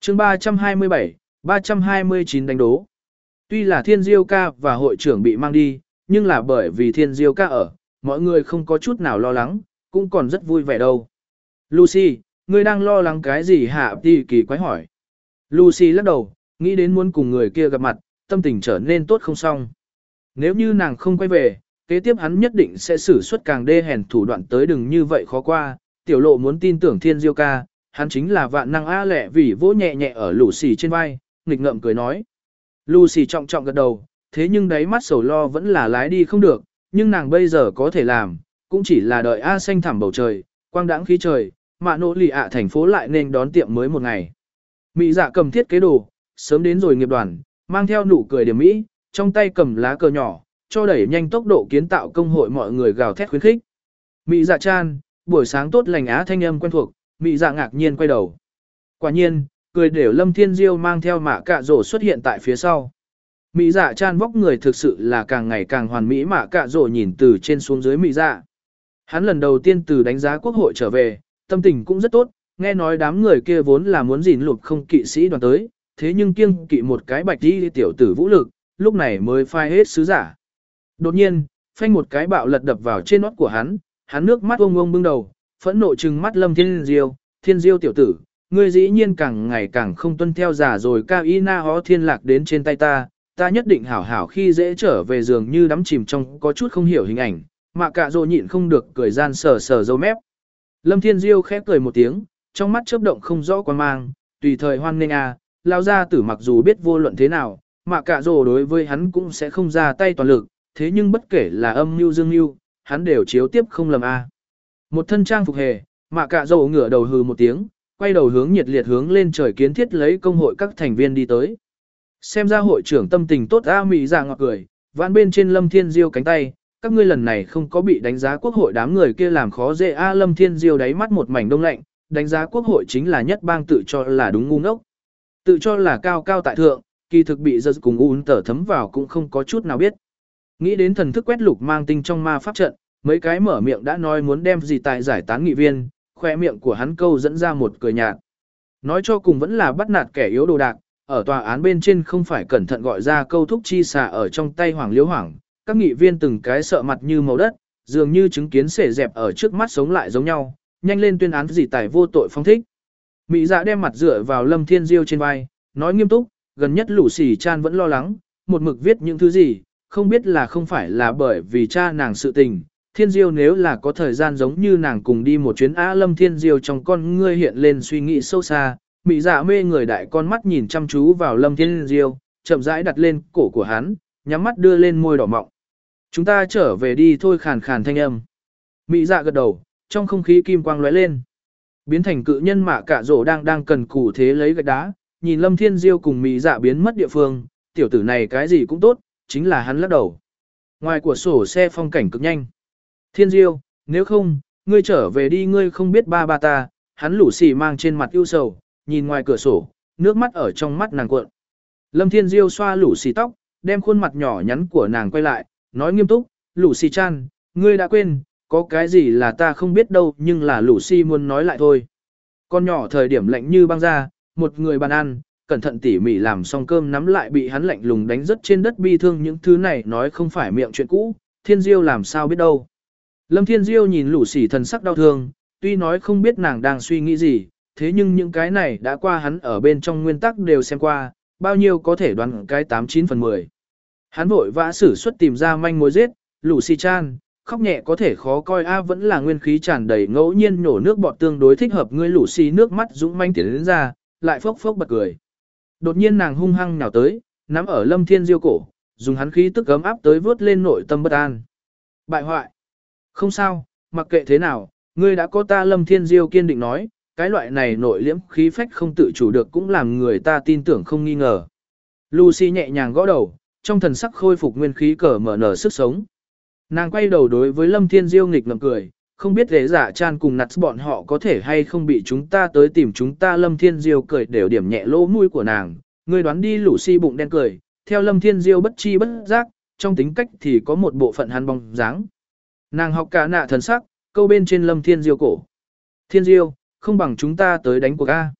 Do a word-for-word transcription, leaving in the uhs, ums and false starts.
chương ba trăm hai mươi bảy, ba trăm hai mươi chín đánh đố. Tuy là Thiên Diêu ca và hội trưởng bị mang đi, nhưng là bởi vì Thiên Diêu ca ở, mọi người không có chút nào lo lắng, cũng còn rất vui vẻ đâu. Lucy, ngươi đang lo lắng cái gì hả? Tỷ kỳ quái hỏi. Lucy lắc đầu, nghĩ đến muốn cùng người kia gặp mặt, tâm tình trở nên tốt không xong. Nếu như nàng không quay về, kế tiếp hắn nhất định sẽ sử xuất càng đê hèn thủ đoạn tới đừng như vậy khó qua. Tiểu lộ muốn tin tưởng Thiên Diêu ca, hắn chính là vạn năng a lẹ vì vỗ nhẹ nhẹ ở Lucy trên vai, nghịch ngợm cười nói. Lucy trọng trọng gật đầu, thế nhưng đáy mắt sầu lo vẫn là lái đi không được, nhưng nàng bây giờ có thể làm, cũng chỉ là đợi A xanh thẳm bầu trời, quang đãng khí trời, mạ nỗ lì ạ thành phố lại nên đón tiệm mới một ngày. Mỹ dạ cầm thiết kế đồ, sớm đến rồi nghiệp đoàn, mang theo nụ cười điểm mỹ, trong tay cầm lá cờ nhỏ, cho đẩy nhanh tốc độ kiến tạo công hội mọi người gào thét khuyến khích. Mỹ dạ chan, buổi sáng tốt lành á thanh âm quen thuộc, Mỹ dạ ngạc nhiên quay đầu. Quả nhiên, cười đều Lâm Thiên Diêu mang theo mạ cạ rổ xuất hiện tại phía sau. Mỹ dạ chan vóc người thực sự là càng ngày càng hoàn mỹ mạ cạ rổ nhìn từ trên xuống dưới Mỹ dạ. Hắn lần đầu tiên từ đánh giá quốc hội trở về, tâm tình cũng rất tốt, nghe nói đám người kia vốn là muốn gìn lụt không kỵ sĩ đoàn tới, thế nhưng kiêng kỵ một cái bạch đi tiểu tử vũ lực, lúc này mới phai hết sứ giả. Đột nhiên, phanh một cái bạo lật đập vào trên nót của hắn, hắn nước mắt ông ông bưng đầu, phẫn nộ trừng mắt Lâm Thiên Diêu, Thiên Diêu tiểu tử, ngươi dĩ nhiên càng ngày càng không tuân theo giả rồi cao y na hó thiên lạc đến trên tay ta, ta nhất định hảo hảo khi dễ trở về giường như đắm chìm trong có chút không hiểu hình ảnh, mà cả rồi nhịn không được cười gian sờ sờ dâu mép. Lâm Thiên Diêu khẽ cười một tiếng, trong mắt chớp động không rõ quan mang, tùy thời hoan nghênh à, lao ra tử mặc dù biết vô luận thế nào, mà cả rồi đối với hắn cũng sẽ không ra tay toàn lực, thế nhưng bất kể là âm mưu dương mưu, hắn đều chiếu tiếp không lầm a. À. Một thân trang phục hề, mà cả rồi ngửa đầu hừ một tiếng, quay đầu hướng nhiệt liệt hướng lên trời kiến thiết lấy công hội các thành viên đi tới. Xem ra hội trưởng tâm tình tốt a mị dạ ngọt cười, vãn bên trên Lâm Thiên Diêu cánh tay, các ngươi lần này không có bị đánh giá quốc hội đám người kia làm khó dễ a Lâm Thiên Diêu đáy mắt một mảnh đông lạnh, đánh giá quốc hội chính là nhất bang tự cho là đúng ngu ngốc. Tự cho là cao cao tại thượng, kỳ thực bị giật cùng un tở thấm vào cũng không có chút nào biết. Nghĩ đến thần thức quét lục mang tinh trong ma pháp trận, mấy cái mở miệng đã nói muốn đem gì tại giải tán nghị viên, khoe miệng của hắn câu dẫn ra một cười nhạt. Nói cho cùng vẫn là bắt nạt kẻ yếu đồ đạc, ở tòa án bên trên không phải cẩn thận gọi ra câu thúc chi xà ở trong tay Hoàng Liễu Hoàng, các nghị viên từng cái sợ mặt như màu đất, dường như chứng kiến xể dẹp ở trước mắt sống lại giống nhau, nhanh lên tuyên án gì tài vô tội phong thích. Mỹ dạ đem mặt dựa vào Lâm Thiên Diêu trên vai, nói nghiêm túc, gần nhất Lũ Xỉ Chan vẫn lo lắng, một mực viết những thứ gì, không biết là không phải là bởi vì cha nàng sự tình. Thiên Diêu nếu là có thời gian giống như nàng cùng đi một chuyến á Lâm Thiên Diêu trong con ngươi hiện lên suy nghĩ sâu xa, Mỹ dạ mê người đại con mắt nhìn chăm chú vào Lâm Thiên Diêu, chậm rãi đặt lên cổ của hắn, nhắm mắt đưa lên môi đỏ mọng. Chúng ta trở về đi thôi khàn khàn thanh âm. Mỹ dạ gật đầu, trong không khí kim quang lóe lên. Biến thành cự nhân mạ cả rổ đang đang cần cù thế lấy gạch đá, nhìn Lâm Thiên Diêu cùng Mỹ dạ biến mất địa phương, tiểu tử này cái gì cũng tốt, chính là hắn lắc đầu. Ngoài của sổ xe phong cảnh cực nhanh. Thiên Diêu, nếu không, ngươi trở về đi ngươi không biết ba ba ta, hắn lũ xì mang trên mặt ưu sầu, nhìn ngoài cửa sổ, nước mắt ở trong mắt nàng cuộn. Lâm Thiên Diêu xoa lũ xì tóc, đem khuôn mặt nhỏ nhắn của nàng quay lại, nói nghiêm túc, lũ xì chan, ngươi đã quên, có cái gì là ta không biết đâu nhưng là lũ xì muốn nói lại thôi. Con nhỏ thời điểm lạnh như băng ra, một người bàn ăn, cẩn thận tỉ mỉ làm xong cơm nắm lại bị hắn lạnh lùng đánh rất trên đất bi thương những thứ này nói không phải miệng chuyện cũ, Thiên Diêu làm sao biết đâu. Lâm Thiên Diêu nhìn lũ xì thần sắc đau thương, tuy nói không biết nàng đang suy nghĩ gì, thế nhưng những cái này đã qua hắn ở bên trong nguyên tắc đều xem qua, bao nhiêu có thể đoán cái tám chín phần mười. Hắn vội vã sử xuất tìm ra manh mối giết, lũ xì chan, khóc nhẹ có thể khó coi a vẫn là nguyên khí tràn đầy ngẫu nhiên nhổ nước bọt tương đối thích hợp ngươi lũ xì nước mắt dũng manh tiến đến ra, lại phốc phốc bật cười. Đột nhiên nàng hung hăng nhào tới, nắm ở Lâm Thiên Diêu cổ, dùng hắn khí tức ấm áp tới vớt lên nội tâm bất an. Bại hoại. Không sao, mặc kệ thế nào, ngươi đã có ta Lâm Thiên Diêu kiên định nói, cái loại này nội liễm khí phách không tự chủ được cũng làm người ta tin tưởng không nghi ngờ. Lucy nhẹ nhàng gõ đầu, trong thần sắc khôi phục nguyên khí cờ mở nở sức sống. Nàng quay đầu đối với Lâm Thiên Diêu nghịch ngợm cười, không biết thế giả chan cùng nặt bọn họ có thể hay không bị chúng ta tới tìm chúng ta. Lâm Thiên Diêu cười đều điểm nhẹ lỗ mũi của nàng, ngươi đoán đi Lucy bụng đen cười, theo Lâm Thiên Diêu bất chi bất giác, trong tính cách thì có một bộ phận hắn bóng dáng. Nàng học cả nạ thần sắc, câu bên trên Lâm Thiên Diêu cổ. Thiên Diêu, không bằng chúng ta tới đánh cuộc A.